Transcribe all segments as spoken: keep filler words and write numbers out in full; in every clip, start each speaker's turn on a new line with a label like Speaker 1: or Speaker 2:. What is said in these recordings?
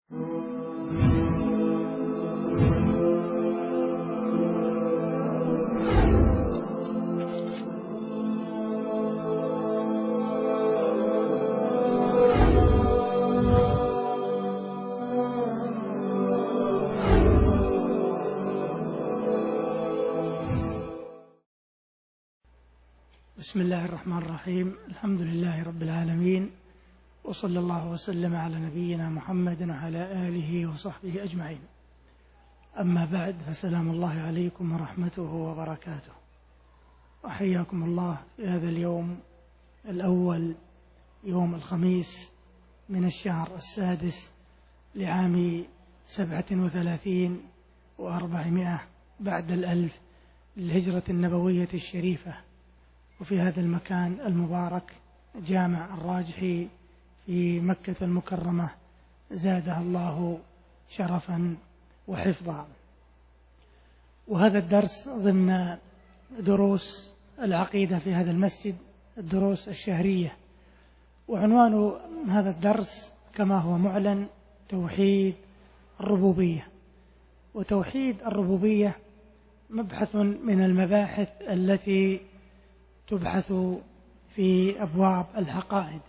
Speaker 1: بسم الله الرحمن الرحيم. الحمد لله رب العالمين، وصلى الله وسلم على نبينا محمد وعلى آله وصحبه أجمعين. أما بعد، فسلام الله عليكم ورحمته وبركاته، وحياكم الله في هذا اليوم الأول، يوم الخميس من الشهر السادس لعام سبعة وثلاثين وأربعمائة بعد الألف للهجرة النبوية الشريفة، وفي هذا المكان المبارك جامع الراجحي في مكة المكرمة زادها الله شرفا وحفظا. وهذا الدرس ضمن دروس العقيدة في هذا المسجد، الدروس الشهرية، وعنوان هذا الدرس كما هو معلن توحيد الربوبية. وتوحيد الربوبية مبحث من المباحث التي تبحث في أبواب العقائد،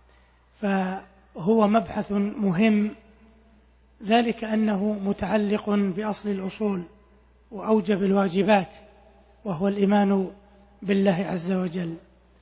Speaker 1: فهو مبحث مهم، ذلك أنه متعلق بأصل الأصول وأوجب الواجبات، وهو الإيمان بالله عز وجل.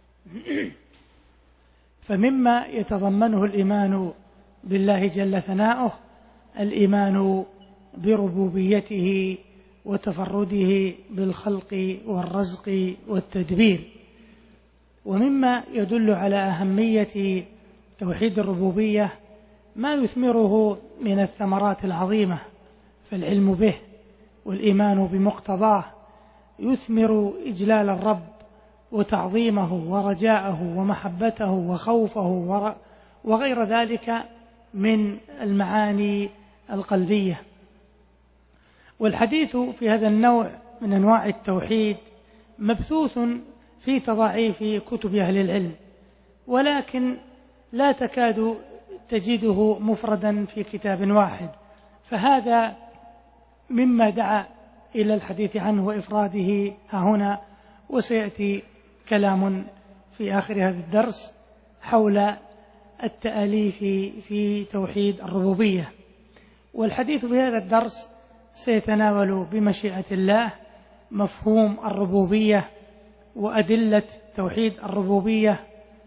Speaker 1: فمما يتضمنه الإيمان بالله جل ثناؤه الإيمان بربوبيته وتفرده بالخلق والرزق والتدبير. ومما يدل على أهمية توحيد الربوبية ما يثمره من الثمرات العظيمة، فالعلم به والإيمان بمقتضاه يثمر إجلال الرب وتعظيمه ورجاءه ومحبته وخوفه وغير ذلك من المعاني القلبية. والحديث في هذا النوع من أنواع التوحيد مبثوث في تضاعيف كتب أهل العلم، ولكن لا تكاد تجده مفردا في كتاب واحد، فهذا مما دعا إلى الحديث عنه وإفراده ها هنا. وسيأتي كلام في آخر هذا الدرس حول التأليف في توحيد الربوبية. والحديث في هذا الدرس سيتناول بمشيئة الله مفهوم الربوبية وأدلة توحيد الربوبية،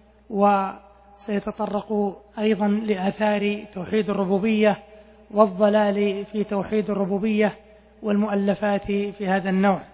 Speaker 1: وسيتطرق أيضا لآثار توحيد الربوبية والضلال في توحيد الربوبية والمؤلفات في هذا النوع.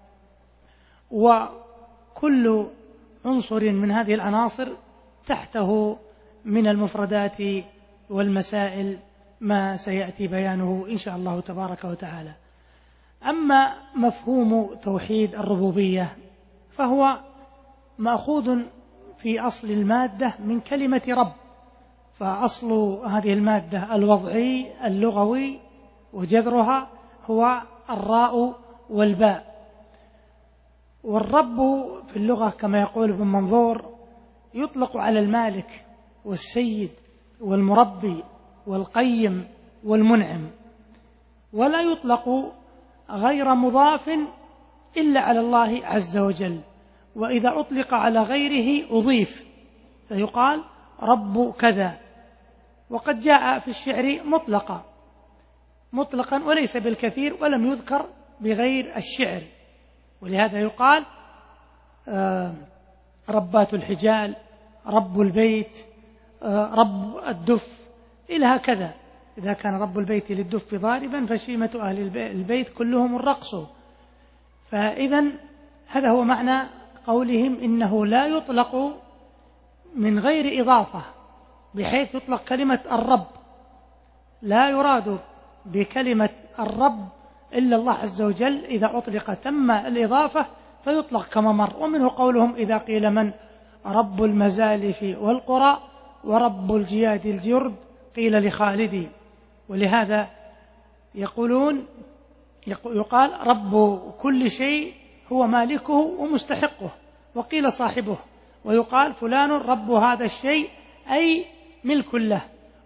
Speaker 1: وكل عنصر من هذه العناصر تحته من المفردات والمسائل ما سيأتي بيانه إن شاء الله تبارك وتعالى. أما مفهوم توحيد الربوبية فهو مأخوذ في أصل المادة من كلمة رب، فأصل هذه المادة الوضعي اللغوي وجذرها هو الراء والباء. والرب في اللغة كما يقول ابن منظور يطلق على المالك والسيد والمربي والقيم والمنعم، ولا يطلق غير مضاف إلا على الله عز وجل، وإذا أطلق على غيره أضيف فيقال رب كذا. وقد جاء في الشعر مطلقا مطلقا وليس بالكثير، ولم يذكر بغير الشعر، ولهذا يقال آه ربات الحجال، رب البيت، آه رب الدف، إلى هكذا. إذا كان رب البيت للدف ضاربا فشيمة أهل البيت كلهم الرقص. فإذا هذا هو معنى قولهم إنه لا يطلق من غير إضافة، بحيث يطلق كلمة الرب، لا يراد بكلمة الرب إلا الله عز وجل، إذا أطلق تم الإضافة فيطلق كما مر. ومنه قولهم إذا قيل من رب المزالف والقرى ورب الجياد الجرد قيل لخالدي. ولهذا يقولون يقال رب كل شيء هو مالكه ومستحقه، وقيل صاحبه، ويقال فلان رب هذا الشيء أي ملك له.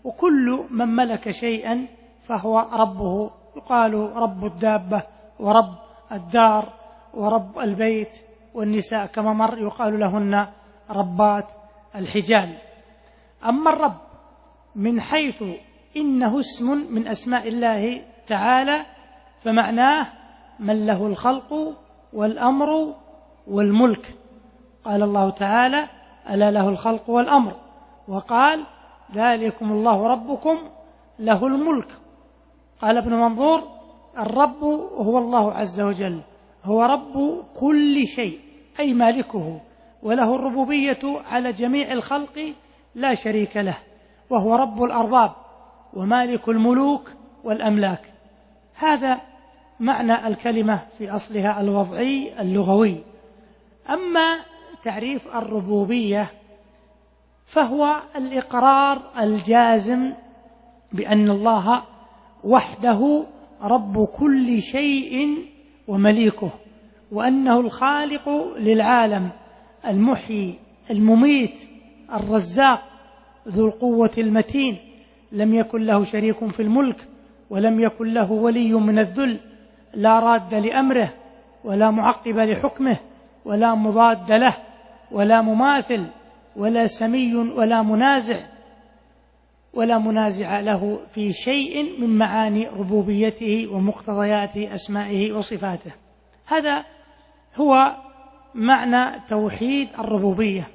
Speaker 1: وكل من ملك شيئا فهو ربه. يقال رب الدابة ورب الدار ورب البيت، والنساء كما مر يقال لهن ربات الحجال. أما الرب من حيث إنه اسم من أسماء الله تعالى فمعناه من له الخلق والأمر والملك. قال الله تعالى: ألا له الخلق والأمر، وقال: ذلكم الله ربكم له الملك. قال ابن منظور: الرب هو الله عز وجل، هو رب كل شيء أي مالكه، وله الربوبية على جميع الخلق لا شريك له، وهو رب الأرباب ومالك الملوك والأملاك. هذا معنى الكلمة في أصلها الوضعي اللغوي. أما تعريف الربوبية فهو الإقرار الجازم بأن الله وحده رب كل شيء ومليكه، وأنه الخالق للعالم، المحيي المميت الرزاق ذو القوة المتين، لم يكن له شريك في الملك ولم يكن له ولي من الذل، لا راد لأمره ولا معقب لحكمه ولا مضاد له ولا مماثل ولا سمي ولا منازع ولا منازع له في شيء من معاني ربوبيته ومقتضيات أسمائه وصفاته. هذا هو معنى توحيد الربوبية.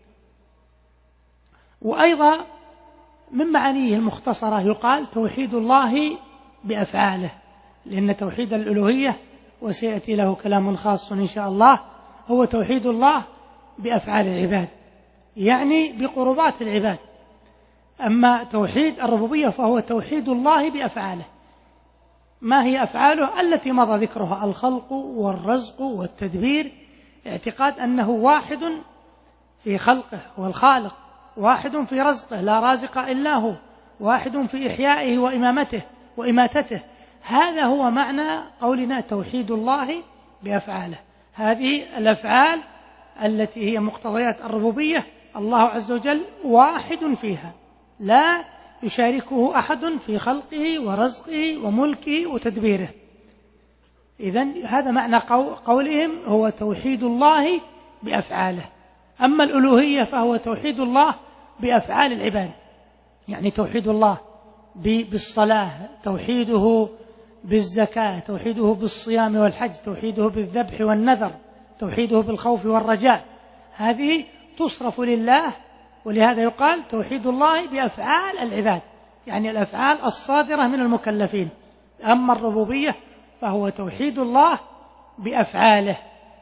Speaker 1: وأيضا من معانيه المختصرة يقال توحيد الله بأفعاله، لأن توحيد الألوهية وسيأتي له كلام خاص إن شاء الله هو توحيد الله بأفعال العباد، يعني بقربات العباد. أما توحيد الربوبية فهو توحيد الله بأفعاله. ما هي أفعاله؟ التي مضى ذكرها: الخلق والرزق والتدبير، اعتقاد أنه واحد في خلقه هو الخالق، واحد في رزقه لا رازق إلا هو، واحد في إحيائه وإمامته وإماتته. هذا هو معنى قولنا توحيد الله بأفعاله. هذه الأفعال التي هي مقتضيات الربوبية الله عز وجل واحد فيها، لا يشاركه أحد في خلقه ورزقه وملكه وتدبيره. إذن هذا معنى قولهم هو توحيد الله بأفعاله. أما الألوهية فهو توحيد الله بأفعال العباد، يعني توحيد الله بالصلاة، توحيده بالزكاة، توحيده بالصيام والحج، توحيده بالذبح والنذر، توحيده بالخوف والرجاء. هذه تصرف لله، ولهذا يقال توحيد الله بأفعال العباد، يعني الأفعال الصادرة من المكلفين. أما الربوبية فهو توحيد الله بأفعاله.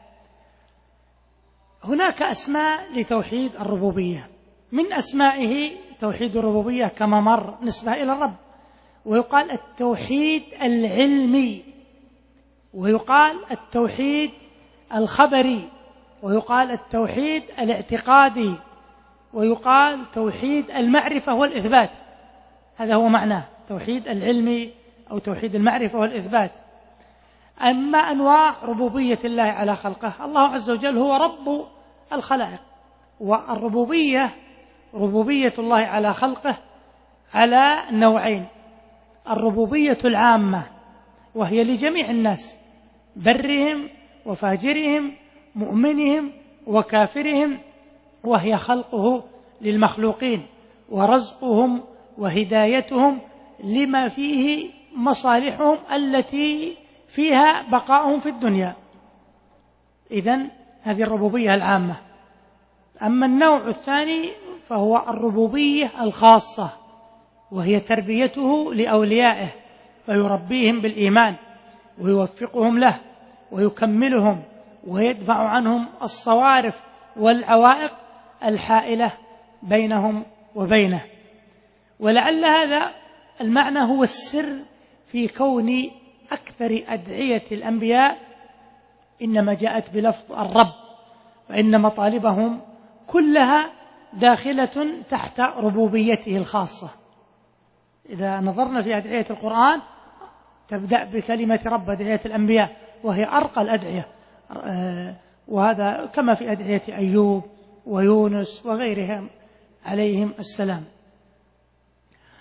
Speaker 1: هناك أسماء لتوحيد الربوبية، من أسمائه توحيد الربوبية كما مر نسبة إلى الرب، ويقال التوحيد العلمي، ويقال التوحيد الخبري، ويقال التوحيد الاعتقادي، ويقال توحيد المعرفة والإثبات. هذا هو معناه توحيد العلمي أو توحيد المعرفة والإثبات. أما أنواع ربوبية الله على خلقه، الله عز وجل هو رب الخلائق، والربوبية ربوبية الله على خلقه على نوعين: الربوبية العامة وهي لجميع الناس، برهم وفاجرهم، مؤمنهم وكافرهم، وهي خلقه للمخلوقين ورزقهم وهدايتهم لما فيه مصالحهم التي فيها بقاؤهم في الدنيا. إذن هذه الربوبية العامة. أما النوع الثاني فهو الربوبية الخاصة، وهي تربيته لأوليائه، فيربيهم بالإيمان ويوفقهم له ويكملهم ويدفع عنهم الصوارف والعوائق الحائلة بينهم وبينه. ولعل هذا المعنى هو السر في كون أكثر أدعية الأنبياء إنما جاءت بلفظ الرب، فإن مطالبهم كلها داخلة تحت ربوبيته الخاصة. إذا نظرنا في أدعية القرآن تبدأ بكلمة رب، أدعية الأنبياء، وهي أرقى الأدعية، وهذا كما في أدعية أيوب ويونس وغيرهم عليهم السلام.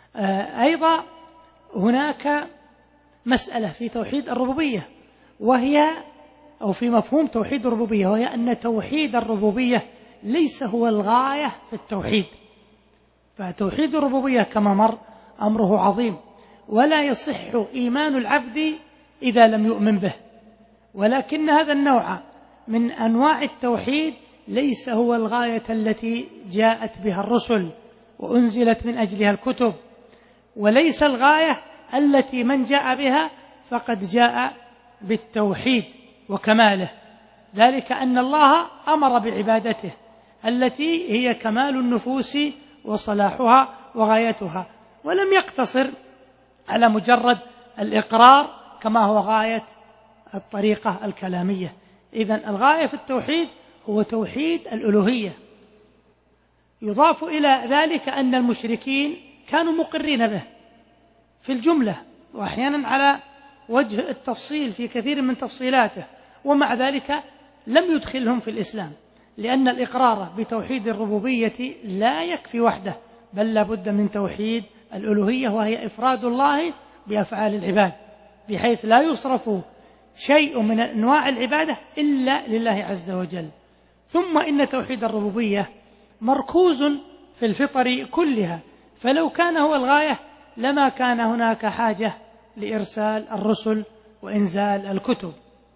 Speaker 1: أيضا هناك مسألة في توحيد الربوبية، وهي أو في مفهوم توحيد الربوبية، وهي أن توحيد الربوبية ليس هو الغاية في التوحيد. فتوحيد الربوبية كما مر أمره عظيم، ولا يصح إيمان العبد إذا لم يؤمن به، ولكن هذا النوع من أنواع التوحيد ليس هو الغاية التي جاءت بها الرسل وأنزلت من أجلها الكتب، وليس الغاية التي من جاء بها فقد جاء بالتوحيد وكماله، ذلك أن الله أمر بعبادته التي هي كمال النفوس وصلاحها وغايتها، ولم يقتصر على مجرد الإقرار كما هو غاية الطريقة الكلامية. إذن الغاية في التوحيد هو توحيد الألوهية. يضاف إلى ذلك أن المشركين كانوا مقرين به في الجملة، وأحيانا على وجه التفصيل في كثير من تفصيلاته، ومع ذلك لم يدخلهم في الإسلام، لأن الإقرار بتوحيد الربوبية لا يكفي وحده، بل لا بد من توحيد الألوهية، وهي إفراد الله بأفعال العباد، بحيث لا يصرف شيء من أنواع العبادة إلا لله عز وجل. ثم إن توحيد الربوبية مركوز في الفطر كلها، فلو كان هو الغاية لما كان هناك حاجة لإرسال الرسل وإنزال الكتب.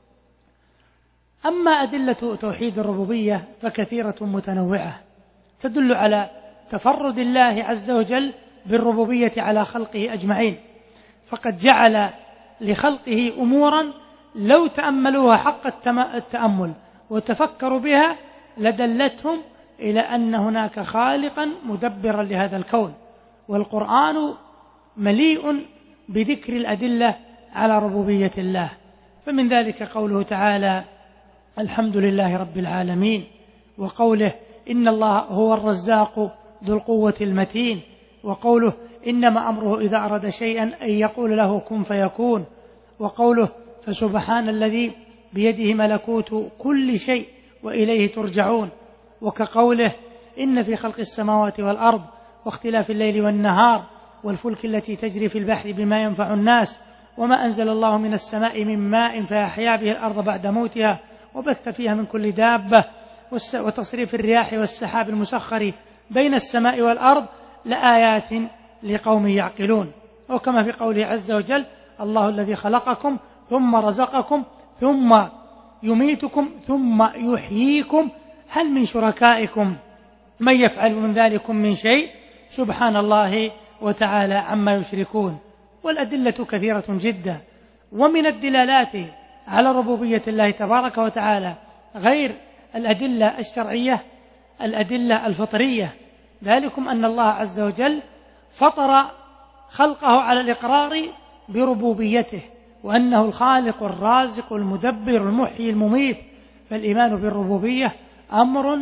Speaker 1: أما أدلة توحيد الربوبية فكثيرة متنوعة، تدل على تفرد الله عز وجل بالربوبية على خلقه أجمعين، فقد جعل لخلقه أمورا لو تأملوها حق التأمل وتفكروا بها لدلتهم إلى أن هناك خالقا مدبرا لهذا الكون، والقرآن مليء بذكر الأدلة على ربوبية الله. فمن ذلك قوله تعالى: الحمد لله رب العالمين، وقوله: إن الله هو الرزاق ذو القوة المتين، وقوله: إنما أمره إذا أراد شيئا أن يقول له كن فيكون، وقوله: فسبحان الذي بيده ملكوت كل شيء وإليه ترجعون، وكقوله: إن في خلق السماوات والأرض واختلاف الليل والنهار والفلك التي تجري في البحر بما ينفع الناس وما أنزل الله من السماء من ماء فأحيا به الأرض بعد موتها وبث فيها من كل دابة وتصريف الرياح والسحاب المسخر بين السماء والأرض لآيات لقوم يعقلون. وكما في قوله عز وجل: الله الذي خلقكم ثم رزقكم ثم يميتكم ثم يحييكم هل من شركائكم من يفعل من ذلكم من شيء سبحان الله وتعالى عما يشركون. والأدلة كثيرة جدا، ومن الدلالات على ربوبية الله تبارك وتعالى غير الأدلة الشرعية الأدلة الفطرية، ذلكم أن الله عز وجل فطر خلقه على الإقرار بربوبيته، وأنه الخالق الرازق المدبر المحيي المميت. فالإيمان بالربوبية أمر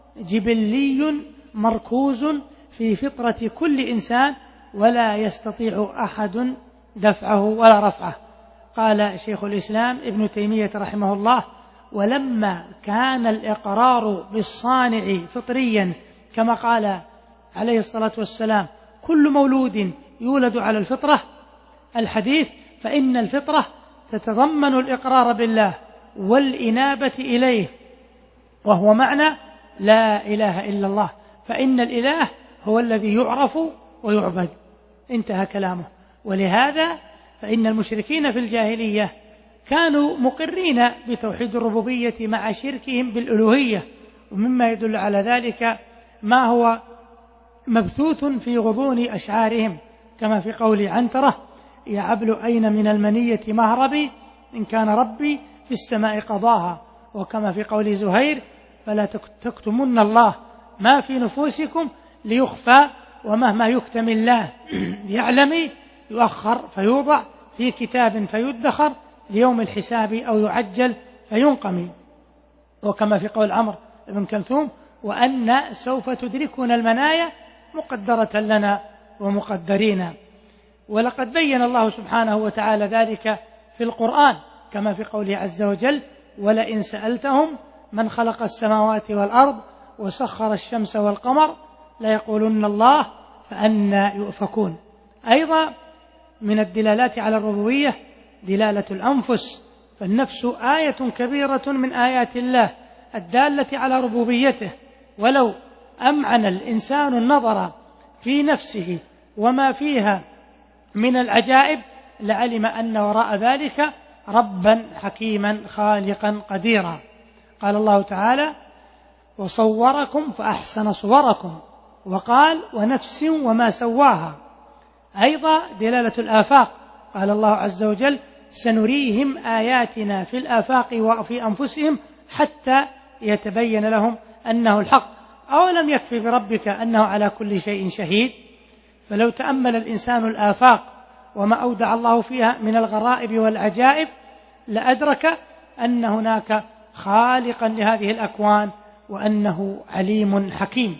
Speaker 1: جبلي مركوز في فطرة كل إنسان، ولا يستطيع أحد دفعه ولا رفعه. قال شيخ الإسلام ابن تيمية رحمه الله: ولما كان الإقرار بالصانع فطريا كما قال عليه الصلاة والسلام: كل مولود يولد على الفطرة الحديث، فإن الفطرة تتضمن الإقرار بالله والإنابة إليه، وهو معنى لا إله إلا الله، فإن الإله هو الذي يعرف ويعبد. انتهى كلامه. ولهذا فإن المشركين في الجاهلية كانوا مقرين بتوحيد الربوبية مع شركهم بالألوهية، ومما يدل على ذلك ما هو مبثوث في غضون أشعارهم، كما في قول عنترة: يا عبل أين من المنية مهربي إن كان ربي في السماء قضاها، وكما في قول زهير: فلا تكتمن الله ما في نفوسكم ليخفى، ومهما يكتم الله يعلم يؤخر فيوضع في كتاب فيدخر ليوم الحساب أو يعجل فينقم. وكما في قول عمرو بن كلثوم: وأن سوف تدركنا المنايا مقدرة لنا ومقدرين. ولقد بين الله سبحانه وتعالى ذلك في القرآن، كما في قوله عز وجل: ولئن سألتهم من خلق السماوات والأرض وسخر الشمس والقمر ليقولن الله فأنى يؤفكون. أيضا من الدلالات على الربوبية دلالة الأنفس، فالنفس آية كبيرة من آيات الله الدالة على ربوبيته، ولو أمعن الإنسان النظر في نفسه وما فيها من العجائب لعلم أن وراء ذلك ربا حكيما خالقا قديرا. قال الله تعالى: وصوركم فأحسن صوركم، وقال: ونفس وما سواها. أيضا دلالة الآفاق، قال الله عز وجل: سنريهم آياتنا في الآفاق وفي أنفسهم حتى يتبين لهم أنه الحق. أولم يكفي بربك أنه على كل شيء شهيد؟ فلو تأمل الإنسان الآفاق وما أودع الله فيها من الغرائب والعجائب لأدرك أن هناك خالقا لهذه الأكوان وأنه عليم حكيم.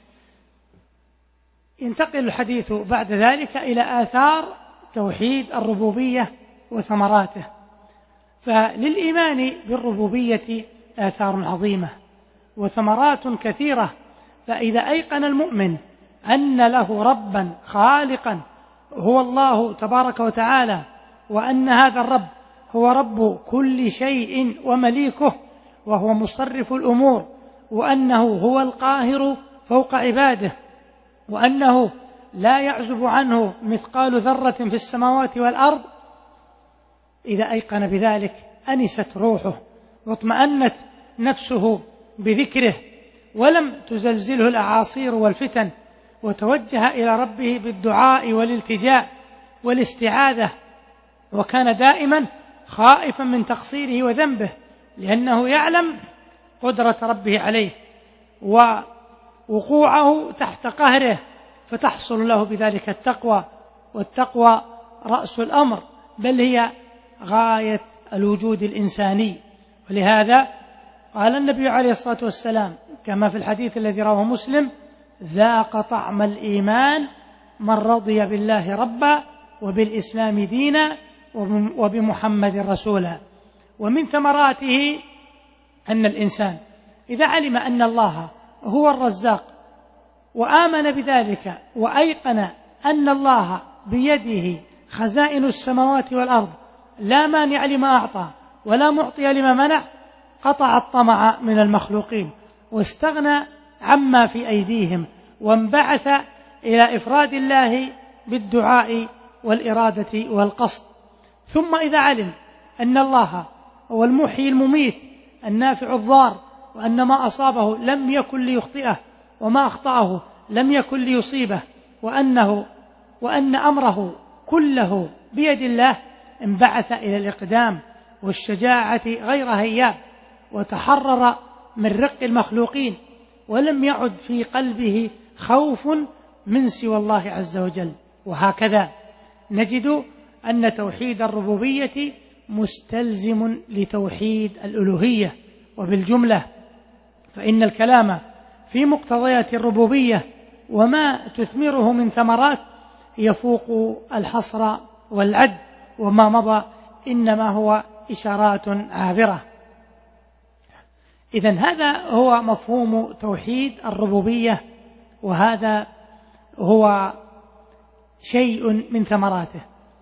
Speaker 1: ينتقل الحديث بعد ذلك إلى آثار توحيد الربوبية وثمراته. فللإيمان بالربوبية آثار عظيمة وثمرات كثيرة، فإذا أيقن المؤمن أن له ربا خالقا هو الله تبارك وتعالى، وأن هذا الرب هو رب كل شيء ومليكه وهو مصرف الأمور، وأنه هو القاهر فوق عباده، وأنه لا يعزب عنه مثقال ذرة في السماوات والأرض، إذا أيقن بذلك أنست روحه واطمأنت نفسه بذكره، ولم تزلزله الأعاصير والفتن، وتوجه إلى ربه بالدعاء والالتجاء والاستعاذة، وكان دائما خائفا من تقصيره وذنبه، لأنه يعلم قدرة ربه عليه ووقوعه تحت قهره، فتحصل له بذلك التقوى، والتقوى رأس الأمر، بل هي غاية الوجود الإنساني. ولهذا قال النبي عليه الصلاة والسلام كما في الحديث الذي رواه مسلم: ذاق طعم الإيمان من رضي بالله ربا وبالإسلام دينا وبمحمد رسولا. ومن ثمراته أن الإنسان إذا علم أن الله هو الرزاق وآمن بذلك وأيقن أن الله بيده خزائن السماوات والأرض لا مانع لما أعطى ولا معطي لما منع، قطع الطمع من المخلوقين واستغنى عما في أيديهم، وانبعث إلى إفراد الله بالدعاء والإرادة والقصد. ثم إذا علم أن الله هو المحيي المميت النافع الضار، وأن ما أصابه لم يكن ليخطئه وما أخطأه لم يكن ليصيبه، وأنه وأن أمره كله بيد الله، انبعث إلى الإقدام والشجاعة غير هياب، وتحرر من رق المخلوقين، ولم يعد في قلبه خوف من سوى الله عز وجل. وهكذا نجد أن توحيد الربوبية مستلزم لتوحيد الألوهية، وبالجملة فإن الكلام في مقتضيات الربوبية وما تثمره من ثمرات يفوق الحصر والعد، وما مضى إنما هو إشارات عابرة. إذن هذا هو مفهوم توحيد الربوبية، وهذا هو شيء من ثمراته.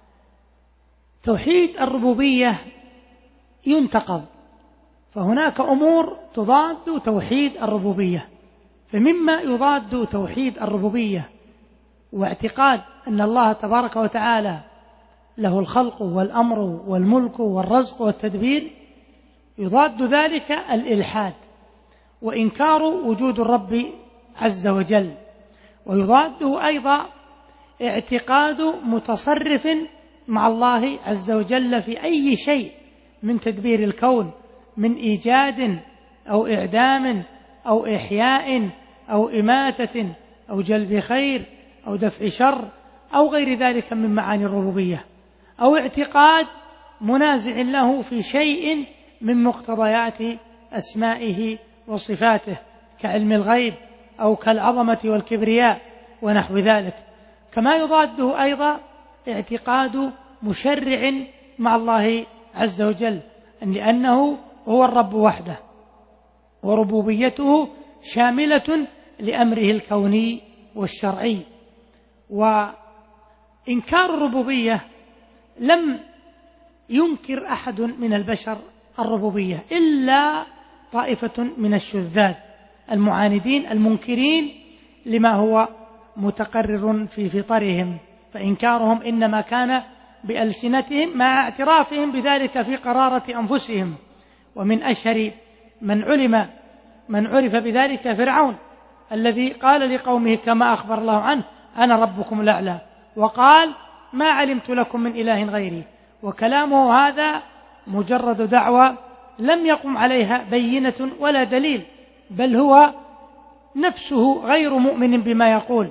Speaker 1: توحيد الربوبية ينتقض، فهناك أمور تضاد توحيد الربوبية. فمما يضاد توحيد الربوبية واعتقاد أن الله تبارك وتعالى له الخلق والأمر والملك والرزق والتدبير، يضاد ذلك الإلحاد وإنكار وجود الرب عز وجل، ويضاده أيضا اعتقاد متصرف مع الله عز وجل في أي شيء من تدبير الكون، من إيجاد أو إعدام أو إحياء أو إماتة أو جلب خير أو دفع شر أو غير ذلك من معاني الربوبية، أو اعتقاد منازع له في شيء من مقتضيات أسمائه وصفاته كعلم الغيب أو كالعظمة والكبرياء ونحو ذلك. كما يضاده أيضا اعتقاد مشرع مع الله عز وجل، لأنه هو الرب وحده، وربوبيته شاملة لأمره الكوني والشرعي. إنكار الربوبية لم ينكر أحد من البشر الربوبية إلا طائفة من الشذاذ المعاندين المنكرين لما هو متقرر في فطرهم، فإنكارهم إنما كان بألسنتهم مع اعترافهم بذلك في قرارة أنفسهم. ومن أشهر من علم من عرف بذلك فرعون الذي قال لقومه كما أخبر الله عنه: أنا ربكم الأعلى، وقال: ما علمت لكم من إله غيري. وكلامه هذا مجرد دعوة لم يقم عليها بينة ولا دليل، بل هو نفسه غير مؤمن بما يقول،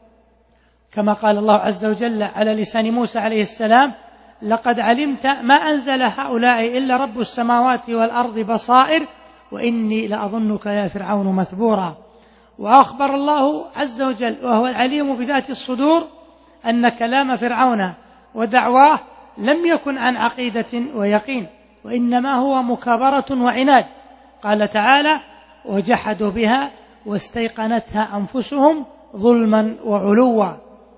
Speaker 1: كما قال الله عز وجل على لسان موسى عليه السلام: لقد علمت ما أنزل هؤلاء إلا رب السماوات والأرض بصائر وإني لأظنك يا فرعون مثبورا. وأخبر الله عز وجل وهو العليم بذات الصدور أن كلام فرعون ودعواه لم يكن عن عقيدة ويقين، وإنما هو مكابرة وعناد. قال تعالى: وجحدوا بها واستيقنتها أنفسهم ظلما وعلوا.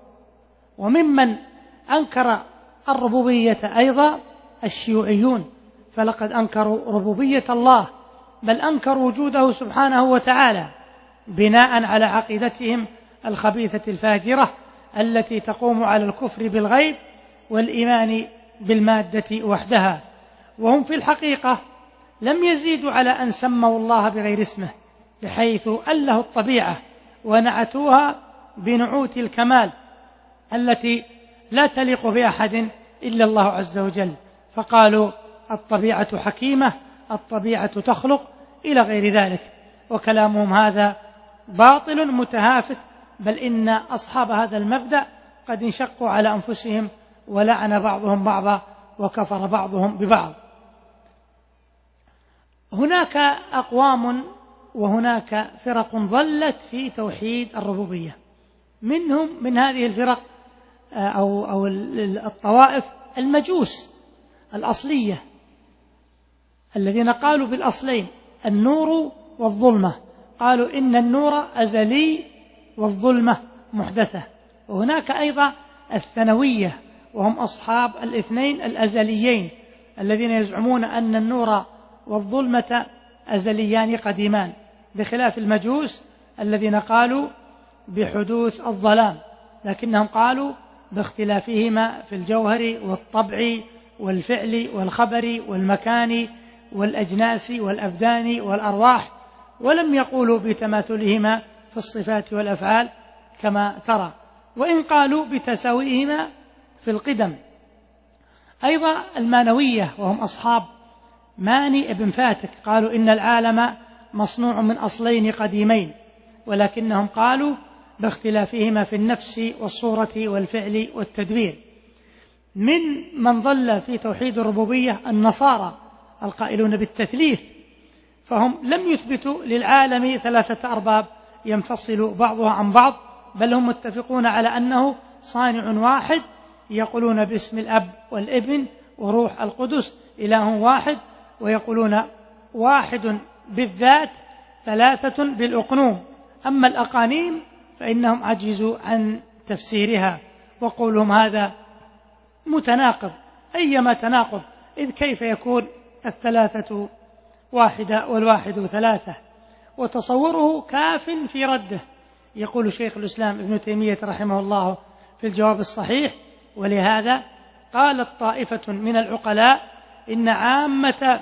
Speaker 1: وممن أنكر الربوبية أيضا الشيوعيون، فلقد أنكروا ربوبية الله، بل أنكروا وجوده سبحانه وتعالى بناء على عقيدتهم الخبيثة الفاجرة التي تقوم على الكفر بالغيب والإيمان بالمادة وحدها. وهم في الحقيقة لم يزيدوا على أن سموا الله بغير اسمه، بحيث أله الطبيعة ونعتوها بنعوت الكمال التي لا تليق بأحد إلا الله عز وجل، فقالوا الطبيعة حكيمة، الطبيعة تخلق، إلى غير ذلك. وكلامهم هذا باطل متهافت، بل إن أصحاب هذا المبدأ قد انشقوا على أنفسهم ولعن بعضهم بعضا وكفر بعضهم ببعض. هناك أقوام وهناك فرق ضلت في توحيد الربوبية، منهم من هذه الفرق أو, أو الطوائف المجوس الأصلية الذين قالوا بالأصلين النور والظلمة، قالوا إن النور أزلي والظلمة محدثة. وهناك أيضا الثانوية وهم أصحاب الاثنين الأزليين الذين يزعمون أن النور والظلمة أزليان قديمان، بخلاف المجوس الذين قالوا بحدوث الظلام، لكنهم قالوا باختلافهما في الجوهر والطبع والفعل والخبر والمكان والأجناس والأبدان والأرواح، ولم يقولوا بتماثلهما في الصفات والأفعال كما ترى، وإن قالوا بتساويهما في القدم. أيضا المانوية وهم أصحاب ماني ابن فاتك قالوا إن العالم مصنوع من أصلين قديمين، ولكنهم قالوا باختلافهما في النفس والصورة والفعل والتدبير. من من ضل في توحيد الربوبية النصارى القائلون بالتثليث، فهم لم يثبتوا للعالم ثلاثة أرباب ينفصل بعضها عن بعض، بل هم متفقون على أنه صانع واحد، يقولون باسم الأب والابن وروح القدس إله واحد، ويقولون واحد بالذات ثلاثة بالأقنوم. أما الأقانيم فإنهم عجزوا عن تفسيرها، وقولهم هذا متناقض، أيما تناقض، إذ كيف يكون الثلاثة واحدة والواحد ثلاثة؟ وتصوره كاف في رده. يقول شيخ الإسلام ابن تيمية رحمه الله في الجواب الصحيح: ولهذا قالت طائفة من العقلاء إن عامة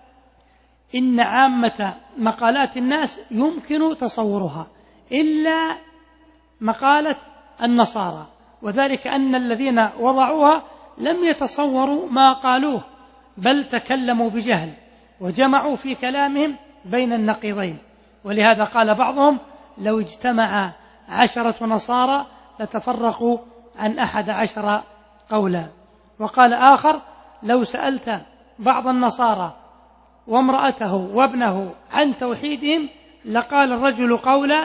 Speaker 1: إن عامة مقالات الناس يمكن تصورها إلا مقالة النصارى، وذلك أن الذين وضعوها لم يتصوروا ما قالوه، بل تكلموا بجهل وجمعوا في كلامهم بين النقيضين. ولهذا قال بعضهم: لو اجتمع عشرة نصارى لتفرقوا عن أحد عشر قولا. وقال آخر: لو سألت بعض النصارى وامرأته وابنه عن توحيدهم لقال الرجل قولا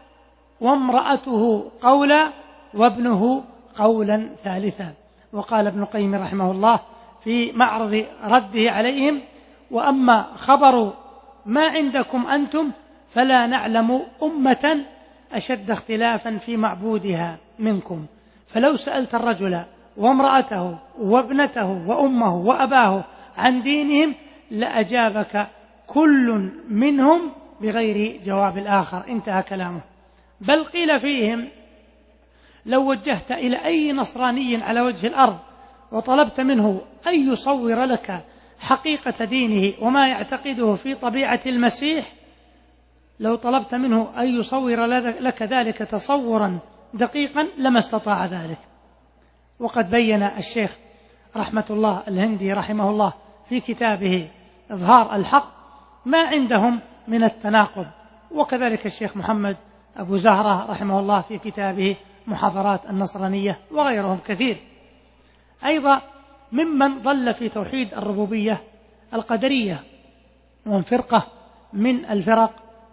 Speaker 1: وامرأته قولا وابنه قولا ثالثا. وقال ابن القيم رحمه الله في معرض رده عليهم: وأما خبر ما عندكم أنتم فلا نعلم أمة أشد اختلافا في معبودها منكم، فلو سألت الرجل وامرأته وابنته وأمه وأباه عن دينهم لأجابك كل منهم بغير جواب الآخر. انتهى كلامه. بل قيل فيهم لو وجهت إلى أي نصراني على وجه الأرض وطلبت منه أن يصور لك حقيقة دينه وما يعتقده في طبيعة المسيح، لو طلبت منه أن يصور لك ذلك تصورا دقيقا لما استطاع ذلك. وقد بين الشيخ رحمة الله الهندي رحمه الله في كتابه إظهار الحق ما عندهم من التناقض، وكذلك الشيخ محمد أبو زهرة رحمه الله في كتابه محاضرات النصرانية، وغيرهم كثير. أيضا ممن ضل في توحيد الربوبية القدرية، وهم فرقة من الفرق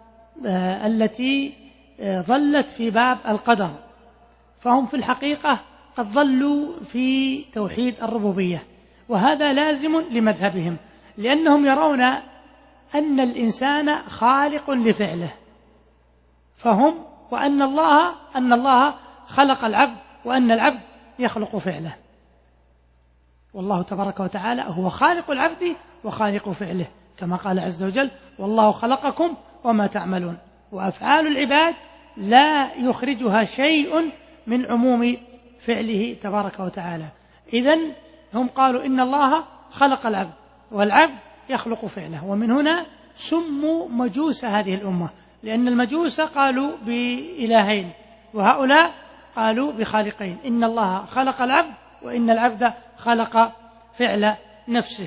Speaker 1: التي ضلت في باب القدر، فهم في الحقيقة قد ضلوا في توحيد الربوبية، وهذا لازم لمذهبهم، لأنهم يرون أن الإنسان خالق لفعله، فهم وأن الله أن الله خلق العبد وأن العبد يخلق فعله، والله تبارك وتعالى هو خالق العبد وخالق فعله، كما قال عز وجل: والله خلقكم وما تعملون. وأفعال العباد لا يخرجها شيء من عموم فعله تبارك وتعالى. إذن هم قالوا إن الله خلق العبد والعبد يخلق فعله، ومن هنا سموا مجوس هذه الأمة، لأن المجوس قالوا بإلهين وهؤلاء قالوا بخالقين، إن الله خلق العبد وإن العبد خلق فعل نفسه.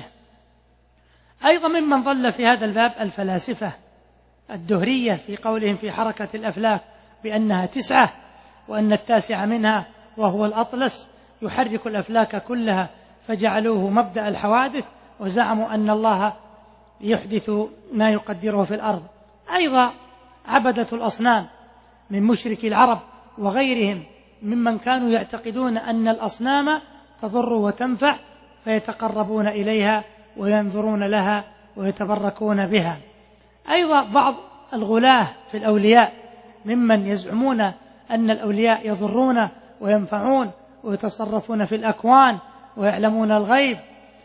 Speaker 1: أيضا ممن ضل في هذا الباب الفلاسفة الدهرية في قولهم في حركة الأفلاك بأنها تسعة، وأن التاسع منها وهو الأطلس يحرك الأفلاك كلها، فجعلوه مبدأ الحوادث، وزعموا أن الله يحدث ما يقدره في الأرض. أيضا عبدة الأصنام من مشركي العرب وغيرهم ممن كانوا يعتقدون أن الأصنام تضر وتنفع، فيتقربون إليها وينظرون لها ويتبركون بها. أيضا بعض الغلاة في الأولياء ممن يزعمون أن الأولياء يضرون وينفعون ويتصرفون في الأكوان ويعلمون الغيب،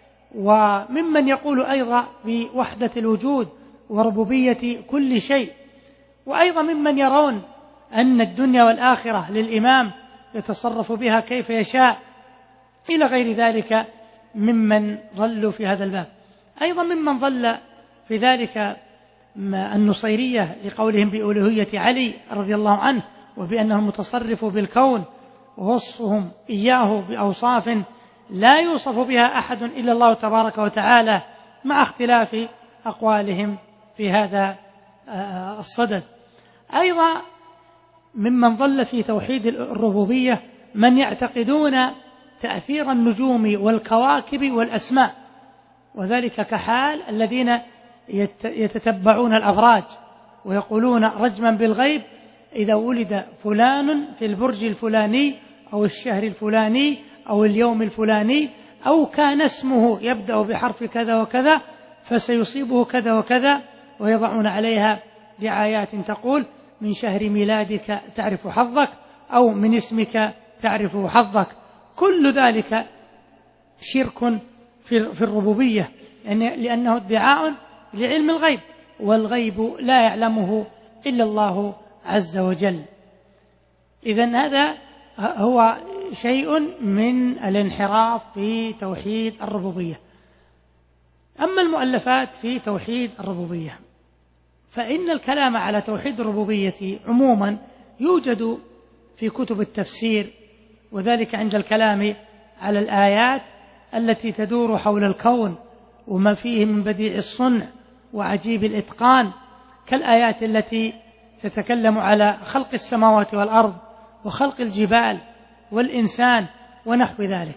Speaker 1: وممن يقول أيضا بوحدة الوجود وربوبية كل شيء، وأيضا ممن يرون أن الدنيا والآخرة للإمام يتصرف بها كيف يشاء، إلى غير ذلك ممن ضلوا في هذا الباب. أيضا ممن ضل في ذلك النصيرية لقولهم بألوهية علي رضي الله عنه، وبأنه المتصرف بالكون، ووصفهم إياه بأوصاف لا يوصف بها أحد إلا الله تبارك وتعالى، مع اختلاف أقوالهم في هذا الصدد. أيضا ممن ضل في توحيد الربوبية من يعتقدون تأثير النجوم والكواكب والأسماء، وذلك كحال الذين يتتبعون الأبراج ويقولون رجما بالغيب: إذا ولد فلان في البرج الفلاني أو الشهر الفلاني أو اليوم الفلاني أو كان اسمه يبدأ بحرف كذا وكذا فسيصيبه كذا وكذا، ويضعون عليها دعايات تقول: من شهر ميلادك تعرف حظك، أو من اسمك تعرف حظك. كل ذلك شرك في الربوبية، يعني لأنه ادعاء لعلم الغيب، والغيب لا يعلمه إلا الله عز وجل. إذن هذا هو شيء من الانحراف في توحيد الربوبية. أما المؤلفات في توحيد الربوبية فإن الكلام على توحيد الربوبية عموما يوجد في كتب التفسير، وذلك عند الكلام على الآيات التي تدور حول الكون وما فيه من بديع الصنع وعجيب الإتقان، كالآيات التي تتكلم على خلق السماوات والأرض وخلق الجبال والإنسان ونحو ذلك،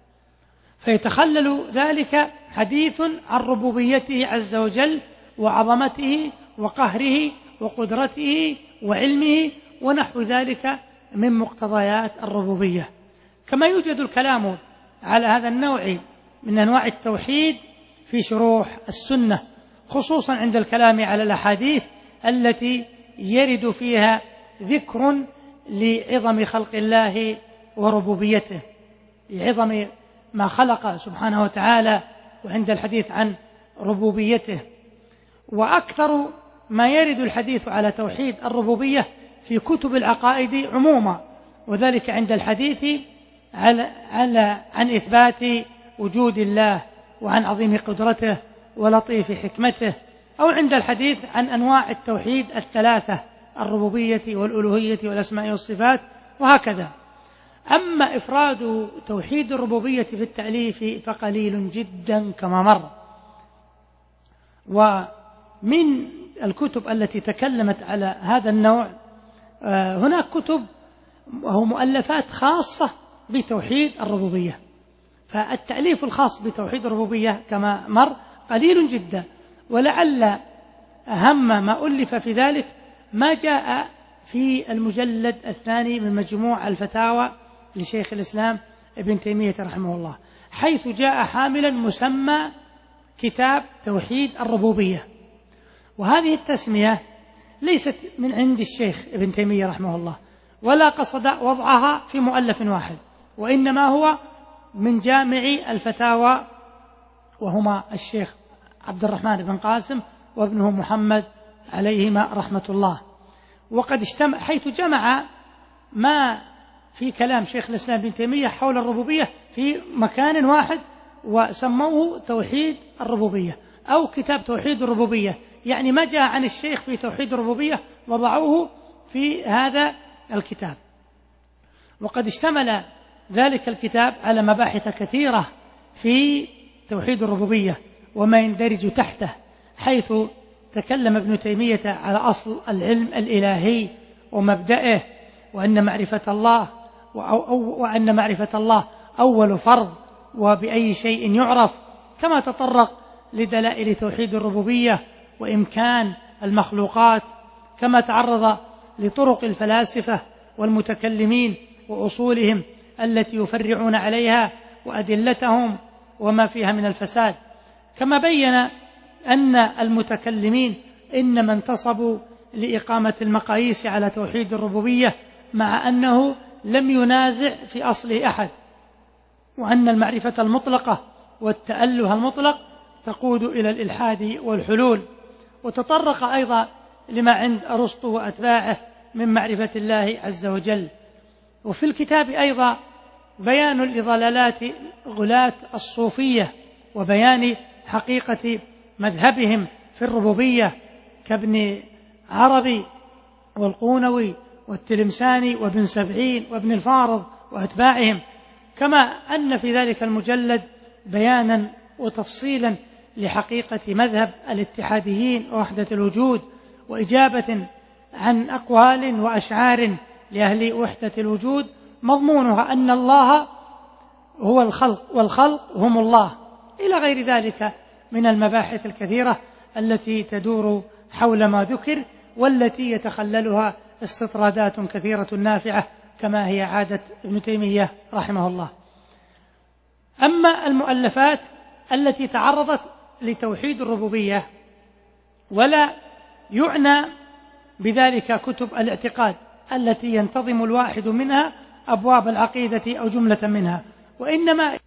Speaker 1: فيتخلل ذلك حديث عن ربوبيته عز وجل وعظمته وقهره وقدرته وعلمه ونحو ذلك من مقتضيات الربوبية. كما يوجد الكلام على هذا النوع من أنواع التوحيد في شروح السنة، خصوصا عند الكلام على الأحاديث التي يرد فيها ذكر لعظم خلق الله وربوبيته، لعظم ما خلق سبحانه وتعالى، وعند الحديث عن ربوبيته. وأكثر ما يرد الحديث على توحيد الربوبية في كتب العقائد عموما، وذلك عند الحديث على على عن إثبات وجود الله وعن عظيم قدرته ولطيف حكمته، أو عند الحديث عن أنواع التوحيد الثلاثة: الربوبية والألوهية والأسماء والصفات، وهكذا. أما إفراد توحيد الربوبية في التأليف فقليل جدا كما مر. ومن الكتب التي تكلمت على هذا النوع هناك كتب وهو مؤلفات خاصة بتوحيد الربوبية، فالتأليف الخاص بتوحيد الربوبية كما مر قليل جدا، ولعل أهم ما ألف في ذلك ما جاء في المجلد الثاني من مجموع الفتاوى لشيخ الإسلام ابن تيمية رحمه الله، حيث جاء حاملا مسمى كتاب توحيد الربوبية. وهذه التسمية ليست من عند الشيخ ابن تيمية رحمه الله، ولا قصد وضعها في مؤلف واحد، وإنما هو من جامع الفتاوى، وهما الشيخ عبد الرحمن بن قاسم وابنه محمد عليهما رحمة الله. وقد اجتمع حيث جمع ما في كلام شيخ الإسلام ابن تيمية حول الربوبية في مكان واحد، وسموه توحيد الربوبية أو كتاب توحيد الربوبية، يعني ما جاء عن الشيخ في توحيد الربوبية وضعوه في هذا الكتاب. وقد اشتمل ذلك الكتاب على مباحث كثيرة في توحيد الربوبية وما يندرج تحته، حيث تكلم ابن تيمية على أصل العلم الإلهي ومبدأه، وأن معرفة الله وأن معرفة الله أول فرض وبأي شيء يعرف، كما تطرق لدلائل توحيد الربوبية وإمكان المخلوقات، كما تعرض لطرق الفلاسفة والمتكلمين وأصولهم التي يفرعون عليها وأدلتهم وما فيها من الفساد، كما بين أن المتكلمين إنما انتصبوا لإقامة المقاييس على توحيد الربوبية، مع أنه لم ينازع في أصله أحد، وأن المعرفة المطلقة والتأله المطلق تقود إلى الإلحاد والحلول. وتطرق أيضا لما عند أرسطو وأتباعه من معرفة الله عز وجل. وفي الكتاب أيضا بيان لضلالات غلاة الصوفية وبيان حقيقة مذهبهم في الربوبية كابن عربي والقونوي والتلمساني وابن سبعين وابن الفارض وأتباعهم، كما أن في ذلك المجلد بيانا وتفصيلا لحقيقة مذهب الاتحاديين ووحدة الوجود، وإجابة عن أقوال وأشعار لأهل وحدة الوجود مضمونها أن الله هو الخلق والخلق هم الله، إلى غير ذلك من المباحث الكثيرة التي تدور حول ما ذكر، والتي يتخللها استطرادات كثيرة نافعة كما هي عادة ابن تيمية رحمه الله. أما المؤلفات التي تعرضت لتوحيد الربوبية، ولا يعنى بذلك كتب الاعتقاد التي ينتظم الواحد منها أبواب العقيدة أو جملة منها، وإنما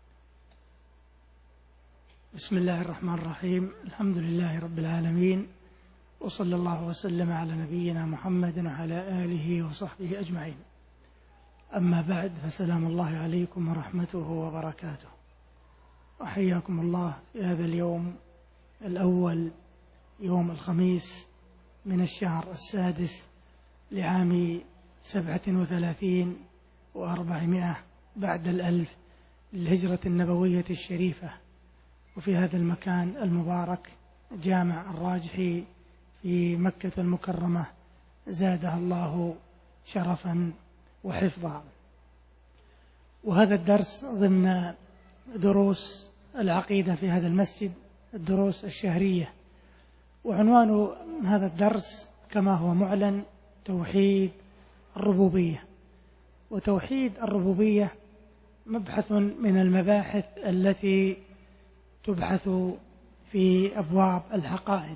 Speaker 1: بسم الله الرحمن الرحيم، الحمد لله رب العالمين، وصلى الله وسلم على نبينا محمد وعلى آله وصحبه أجمعين. أما بعد، فسلام الله عليكم ورحمته وبركاته، وحياكم الله في هذا اليوم الأول، يوم الخميس من الشهر السادس لعام سبعة وثلاثين وأربعمائة بعد الألف للهجرة النبوية الشريفة، وفي هذا المكان المبارك جامع الراجحي في مكة المكرمة زادها الله شرفا وحفظا. وهذا الدرس ضمن دروس العقيدة في هذا المسجد، الدروس الشهرية، وعنوان هذا الدرس كما هو معلن توحيد الربوبية. وتوحيد الربوبية مبحث من المباحث التي تبحث في أبواب العقائد،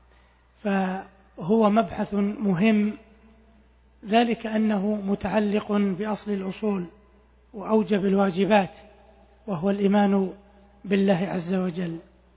Speaker 1: فهو مبحث مهم، ذلك أنه متعلق بأصل الأصول وأوجب الواجبات، وهو الإيمان بالله عز وجل.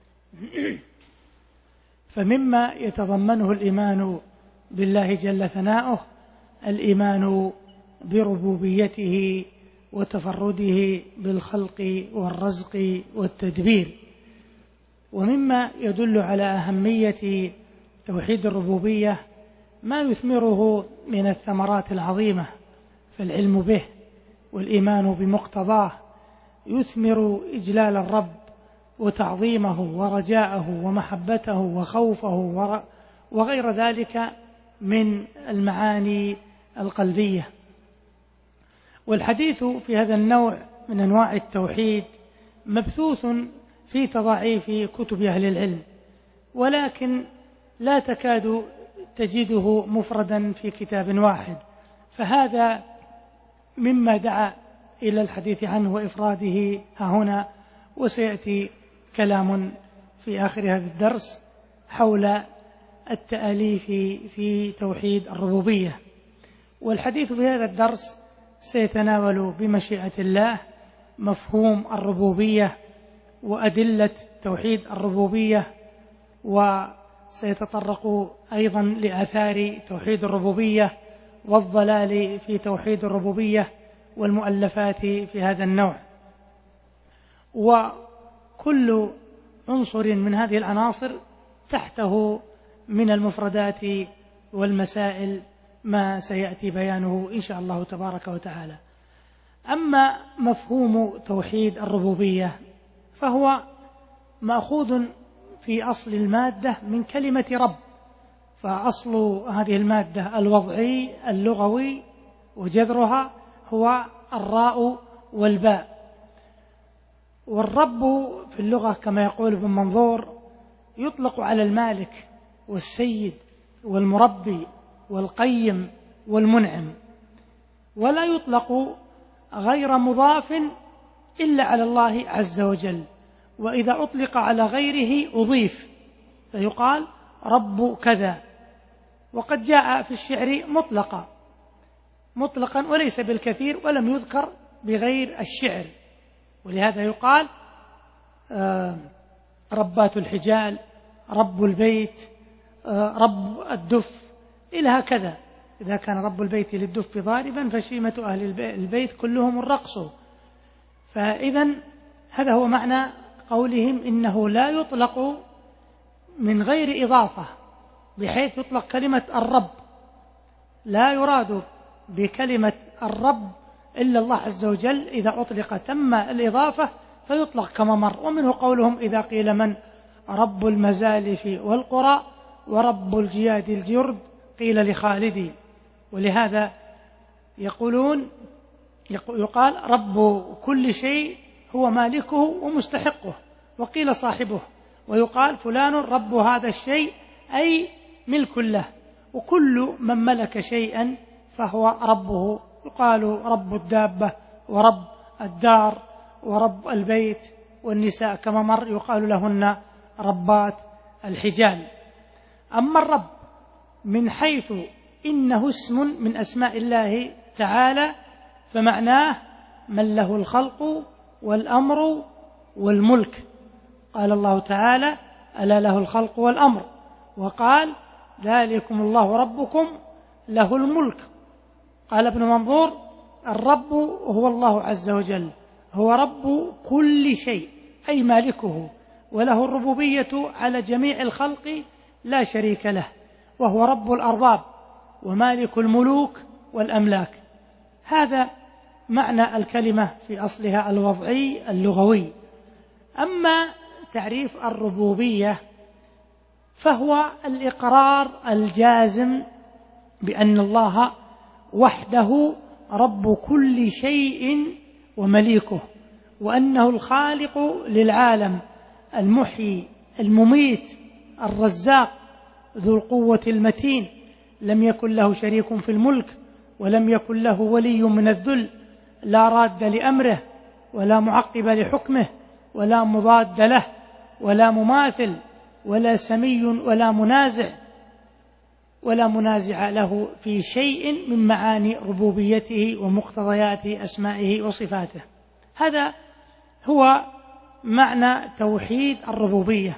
Speaker 1: فمما يتضمنه الإيمان بالله جل ثناؤه الإيمان بربوبيته وتفرده بالخلق والرزق والتدبير. ومما يدل على أهمية توحيد الربوبية ما يثمره من الثمرات العظيمة، فالعلم به والإيمان بمقتضاه يثمر إجلال الرب وتعظيمه ورجاءه ومحبته وخوفه وغير ذلك من المعاني القلبية. والحديث في هذا النوع من أنواع التوحيد مبثوث في تضاعيف كتب أهل العلم، ولكن لا تكاد تجده مفردا في كتاب واحد، فهذا مما دعا إلى الحديث عنه وإفراده هنا، وسيأتي كلام في آخر هذا الدرس حول التأليف في توحيد الربوبية. والحديث في هذا الدرس سيتناول بمشيئة الله مفهوم الربوبية وأدلة توحيد الربوبية، وسيتطرق أيضا لآثار توحيد الربوبية والضلال في توحيد الربوبية والمؤلفات في هذا النوع. وكل عنصر من هذه العناصر تحته من المفردات والمسائل ما سيأتي بيانه إن شاء الله تبارك وتعالى. أما مفهوم توحيد الربوبية فهو مأخوذ في أصل المادة من كلمة رب، فأصل هذه المادة الوضعي اللغوي وجذرها هو الراء والباء. والرب في اللغة كما يقول ابن منظور يطلق على المالك والسيد والمربي والقيم والمنعم، ولا يطلق غير مضاف إلا على الله عز وجل، وإذا أطلق على غيره أضيف فيقال رب كذا. وقد جاء في الشعر مطلقا مطلقا وليس بالكثير، ولم يذكر بغير الشعر، ولهذا يقال آه ربات الحجال، رب البيت، آه رب الدف، إلى هكذا. إذا كان رب البيت للدف ضاربا فشيمة أهل البيت كلهم الرقص. فإذا هذا هو معنى قولهم إنه لا يطلق من غير إضافة، بحيث يطلق كلمة الرب، لا يراد بكلمة الرب إلا الله عز وجل، إذا أطلق تم الإضافة فيطلق كما مر. ومنه قولهم إذا قيل من رب المزالف والقرى ورب الجياد الجرد قيل لخالدي. ولهذا يقولون يقال رب كل شيء هو مالكه ومستحقه، وقيل صاحبه، ويقال فلان رب هذا الشيء أي ملك له، وكل من ملك شيئا فهو ربه. يقال رب الدابة ورب الدار ورب البيت، والنساء كما مر يقال لهن ربات الحجال. أما الرب من حيث إنه اسم من أسماء الله تعالى فمعناه من له الخلق والأمر والملك. قال الله تعالى ألا له الخلق والأمر، وقال ذلكم الله ربكم له الملك. قال ابن منظور الرب هو الله عز وجل، هو رب كل شيء أي مالكه، وله الربوبية على جميع الخلق لا شريك له، وهو رب الأرباب ومالك الملوك والأملاك. هذا معنى الكلمة في أصلها الوضعي اللغوي. أما تعريف الربوبية فهو الإقرار الجازم بأن الله وحده رب كل شيء ومليكه، وأنه الخالق للعالم المحيي المميت الرزاق ذو القوة المتين، لم يكن له شريك في الملك ولم يكن له ولي من الذل، لا راد لأمره ولا معقب لحكمه ولا مضاد له ولا مماثل ولا سمي ولا منازع. ولا منازع له في شيء من معاني ربوبيته ومقتضيات أسمائه وصفاته. هذا هو معنى توحيد الربوبية.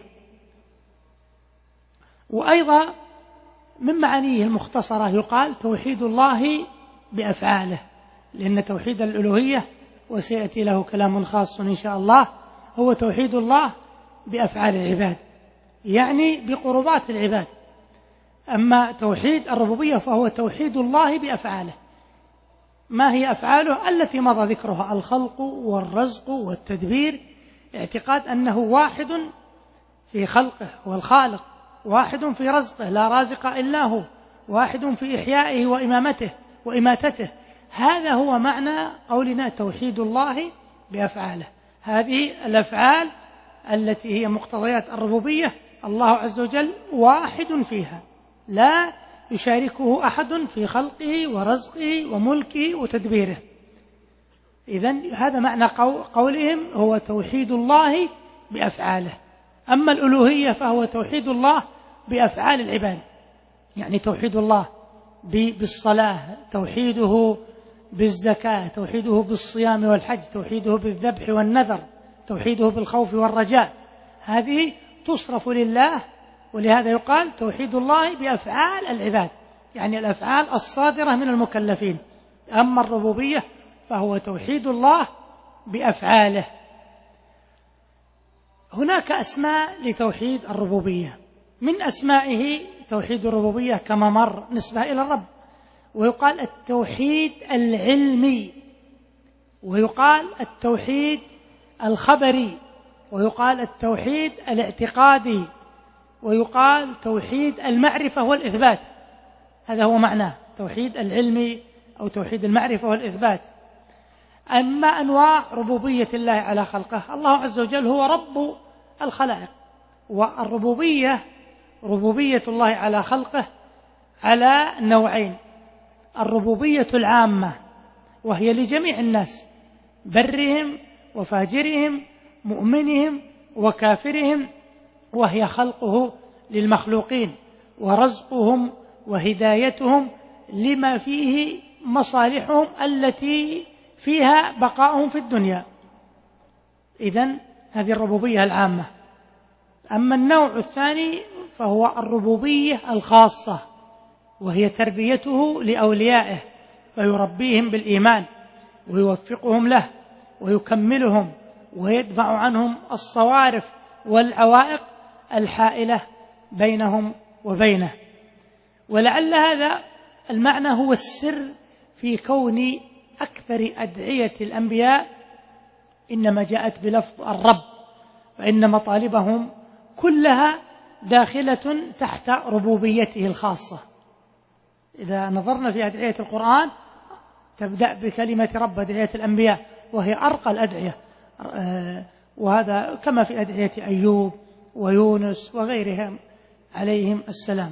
Speaker 1: وأيضا من معانيه المختصرة يقال توحيد الله بأفعاله، لأن توحيد الألوهية وسيأتي له كلام خاص إن شاء الله هو توحيد الله بأفعال العباد، يعني بقربات العباد. أما توحيد الربوبية فهو توحيد الله بأفعاله. ما هي أفعاله؟ التي مضى ذكرها: الخلق والرزق والتدبير، اعتقاد أنه واحد في خلقه هو الخالق، واحد في رزقه لا رازق إلا هو، واحد في إحيائه وإمامته وإماتته. هذا هو معنى قولنا توحيد الله بأفعاله. هذه الأفعال التي هي مقتضيات الربوبية الله عز وجل واحد فيها، لا يشاركه أحد في خلقه ورزقه وملكه وتدبيره. إذن هذا معنى قولهم هو توحيد الله بأفعاله. أما الألوهية فهو توحيد الله بأفعال العباد، يعني توحيد الله بالصلاة، توحيده بالزكاة، توحيده بالصيام والحج، توحيده بالذبح والنذر، توحيده بالخوف والرجاء. هذه تصرف لله، ولهذا يقال توحيد الله بأفعال العباد، يعني الأفعال الصادرة من المكلفين. أما الربوبية فهو توحيد الله بأفعاله. هناك أسماء لتوحيد الربوبية، من أسمائه توحيد الربوبية كما مر نسبة إلى الرب، ويقال التوحيد العلمي، ويقال التوحيد الخبري، ويقال التوحيد الاعتقادي، ويقال توحيد المعرفة والإثبات. هذا هو معناه توحيد العلمي أو توحيد المعرفة والإثبات. أما أنواع ربوبية الله على خلقه، الله عز وجل هو رب الخلائق، والربوبية ربوبية الله على خلقه على نوعين: الربوبية العامة وهي لجميع الناس، برهم وفاجرهم، مؤمنهم وكافرهم، وهي خلقه للمخلوقين ورزقهم وهدايتهم لما فيه مصالحهم التي فيها بقاؤهم في الدنيا. إذن هذه الربوبية العامة. أما النوع الثاني فهو الربوبية الخاصة، وهي تربيته لأوليائه، فيربيهم بالإيمان ويوفقهم له ويكملهم ويدفع عنهم الصوارف والعوائق الحائلة بينهم وبينه. ولعل هذا المعنى هو السر في كون أكثر أدعية الأنبياء إنما جاءت بلفظ الرب، فإن مطالبهم كلها داخلة تحت ربوبيته الخاصة. إذا نظرنا في أدعية القرآن تبدأ بكلمة رب، أدعية الأنبياء، وهي أرقى الأدعية، وهذا كما في أدعية أيوب ويونس وغيرهم عليهم السلام.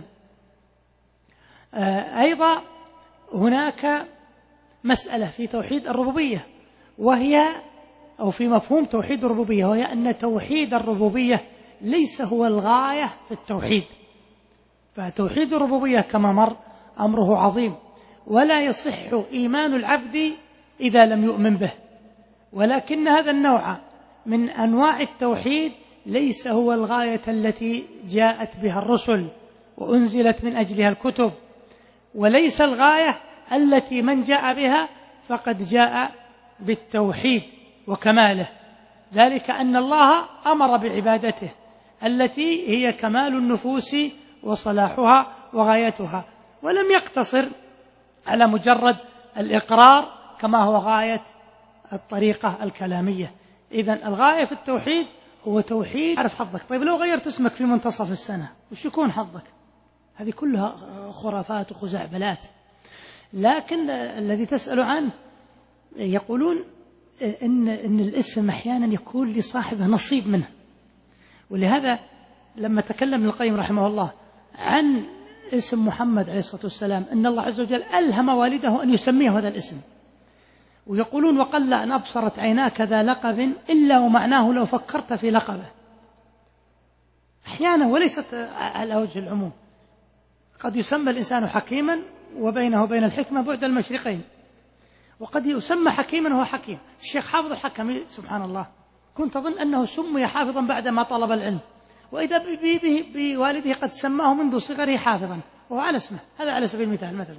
Speaker 1: أيضا هناك مسألة في توحيد الربوبية، وهي أو في مفهوم توحيد الربوبية، وهي أن توحيد الربوبية ليس هو الغاية في التوحيد. فتوحيد الربوبية كما مر أمره عظيم، ولا يصح إيمان العبد إذا لم يؤمن به، ولكن هذا النوع من أنواع التوحيد ليس هو الغاية التي جاءت بها الرسل وأنزلت من أجلها الكتب، وليس الغاية التي من جاء بها فقد جاء بالتوحيد وكماله، ذلك أن الله أمر بعبادته التي هي كمال النفوس وصلاحها وغايتها، ولم يقتصر على مجرد الإقرار كما هو غاية الطريقة الكلامية. إذن الغاية في التوحيد هو توحيد. عرف حظك. طيب لو غيرت اسمك في منتصف السنة وش يكون حظك؟ هذه كلها خرافات وخزعبلات. لكن الذي تسأل عنه يقولون إن, إن الاسم أحيانا يكون لصاحبه نصيب منه، ولهذا لما تكلم ابن القيم رحمه الله عن اسم محمد عليه الصلاة والسلام أن الله عز وجل ألهم والده أن يسميه هذا الاسم، ويقولون وقل أن أبصرت عيناك ذا لقب إلا ومعناه لو فكرت في لقبه، أحيانا وليست على وجه العموم. قد يسمى الإنسان حكيما وبينه وبين الحكمة بعد المشرقين، وقد يسمى حكيما وهو حكيم. الشيخ حافظ الحكمي سبحان الله كنت أظن أنه سمي حافظا بعدما طلب العلم، وإذا بوالده قد سماه منذ صغره حافظا وهو على اسمه، هذا على سبيل المثال مثلا.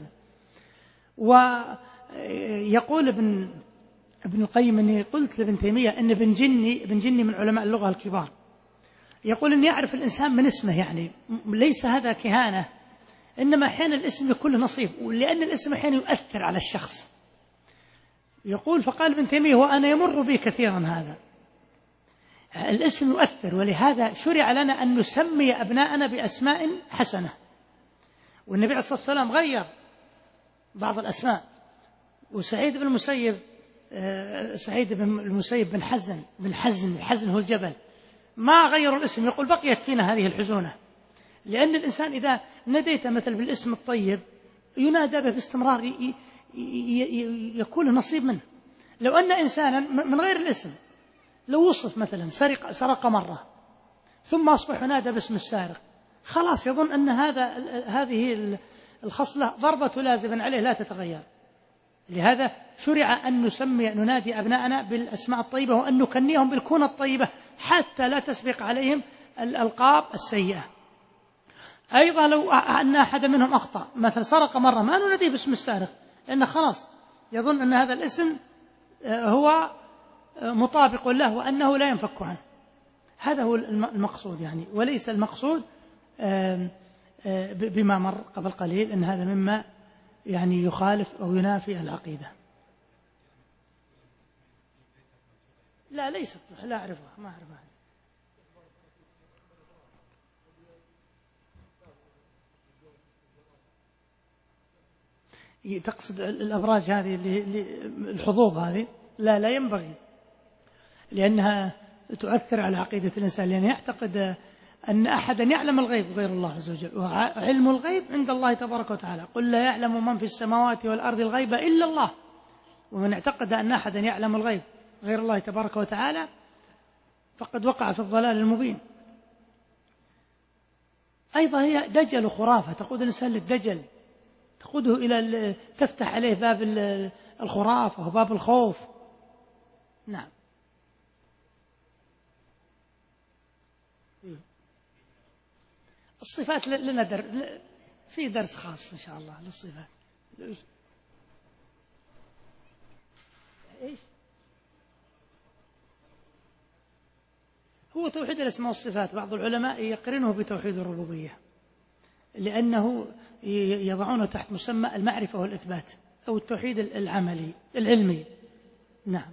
Speaker 1: ويقول ابن ابن القيم أني قلت لابن تيمية أن ابن جني ابن جني من علماء اللغة الكبار، يقول أن يعرف الإنسان من اسمه، يعني ليس هذا كهانة، إنما أحيانا الاسم يكون له نصيب، ولأن الاسم أحيانا يؤثر على الشخص. يقول فقال ابن تيمية وأنا يمر بي كثيرا هذا، الاسم يؤثر، ولهذا شرع لنا أن نسمي أبناءنا بأسماء حسنة. والنبي عليه الصلاة والسلام غير بعض الأسماء، وسعيد بن المسيب سعيد بن المسيب بن حزن بن حزن الحزن هو الجبل، ما غيروا الاسم، يقول بقيت فينا هذه الحزونة، لأن الإنسان إذا ناديت مثل بالاسم الطيب ينادى به باستمرار، يكون نصيب منه. لو أن إنسانا من غير الاسم لو وصف مثلا سرق سرق مرة ثم أصبح ينادى باسم السارق، خلاص يظن أن هذا هذه الخصلة ضربة لازم عليه لا تتغير. لهذا شرع أن نسمي ننادي أبناءنا بالأسماء الطيبة، وأن نكنيهم بالكنى الطيبة حتى لا تسبق عليهم الألقاب السيئة. أيضا لو أن أحد منهم أخطأ مثلا سرق مرة ما نناديه باسم السارق، لأن خلاص يظن أن هذا الاسم هو مطابق له وأنه لا ينفك عنه. هذا هو المقصود يعني، وليس المقصود بما مر قبل قليل أن هذا مما يعني يخالف أو ينافي العقيدة. لا ليست، لا أعرفها، ما أعرفها. تقصد الأبراج هذه اللي الحظوظ هذه؟ لا لا ينبغي، لأنها تؤثر على عقيدة الإنسان، لأن يعتقد أن أحدا يعلم الغيب غير الله عز وجل، وعلم الغيب عند الله تبارك وتعالى، قل لا يعلم من في السماوات والأرض الغيب إلا الله. ومن اعتقد أن أحدا يعلم الغيب غير الله تبارك وتعالى فقد وقع في الضلال المبين. أيضا هي دجل وخرافة، تقود الإنسان للدجل، تقوده إلى تفتح عليه باب الخرافة وباب الخوف. نعم. الصفات لنا در... في درس خاص إن شاء الله للصفات. إيش هو توحيد الأسماء والصفات؟ بعض العلماء يقرنه بتوحيد الربوبية، لأنه يضعونه تحت مسمى المعرفة والإثبات أو التوحيد العملي العلمي. نعم.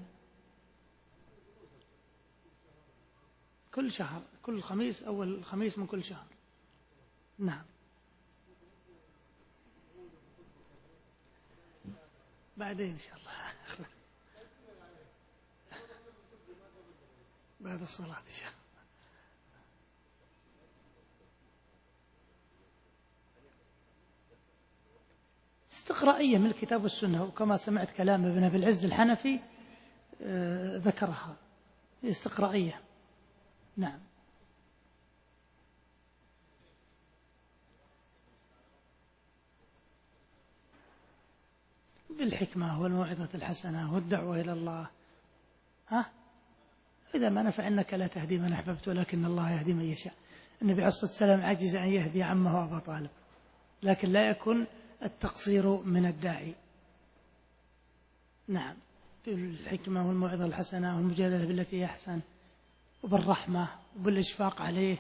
Speaker 1: كل شهر، كل خميس، أول خميس من كل شهر. نعم. بعدين إن شاء الله بعد الصلاة إن شاء الله. استقرائية من الكتاب والسنة، وكما سمعت كلام ابن أبي العز الحنفي ذكرها، استقرائية. نعم. بالحكمة والموعظة الحسنة والدعوة إلى الله. ها؟ إذا ما نفع أنك لا تهدي من أحببت ولكن الله يهدي من يشاء. النبي عليه الصلاة والسلام عجز أن يهدي عمه أبا طالب، لكن لا يكون التقصير من الداعي. نعم. بالحكمة والموعظة الحسنة والمجادلة بالتي هي أحسن، وبالرحمة وبالإشفاق عليه.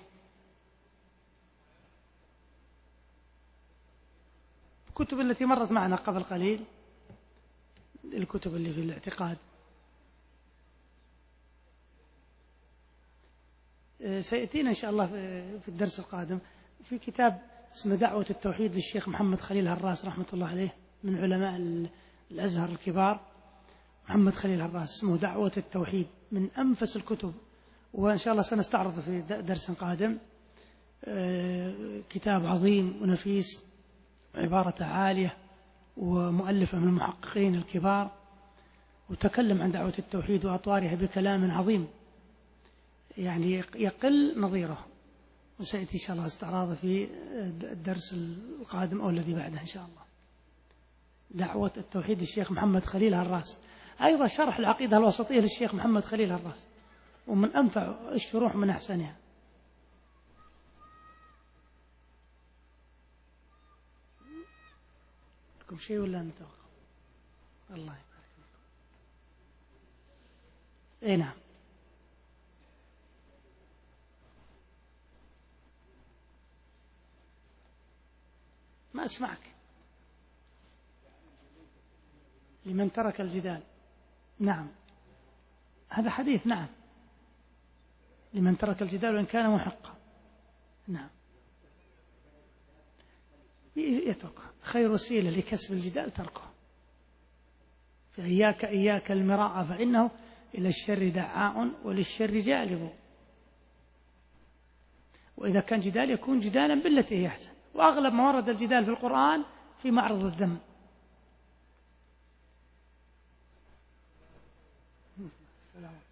Speaker 1: الكتب التي مرت معنا قبل قليل، الكتب اللي في الاعتقاد، سيأتينا إن شاء الله في الدرس القادم في كتاب اسمه دعوة التوحيد للشيخ محمد خليل هراس رحمة الله عليه، من علماء الأزهر الكبار. محمد خليل هراس اسمه دعوة التوحيد، من أنفس الكتب، وإن شاء الله سنستعرضه في درس قادم. كتاب عظيم ونفيس، عبارة عالية، ومؤلفة من المحققين الكبار، وتكلم عن دعوة التوحيد وأطوارها بكلام عظيم يعني يقل نظيره. وسيأتي إن شاء الله استعراضه في الدرس القادم أو الذي بعده إن شاء الله. دعوة التوحيد للشيخ محمد خليل هراس، أيضا شرح العقيدة الوسطية للشيخ محمد خليل هراس، ومن أنفع الشروح من أحسنها. لكم شيء ولا نتوقف؟ الله يبارك فيكم. اي نعم. ما أسمعك. لمن ترك الجدال. نعم هذا حديث. نعم لمن ترك الجدال وإن كان محقا. نعم يتركه، خير وسيلة لكسب الجدال تركه. فإياك إياك المراء فإنه إلى الشر دعاء وللشر جالب. وإذا كان جدال يكون جدالا بالتي هي أحسن، وأغلب ما ورد الجدال في القرآن في معرض الذم. السلام.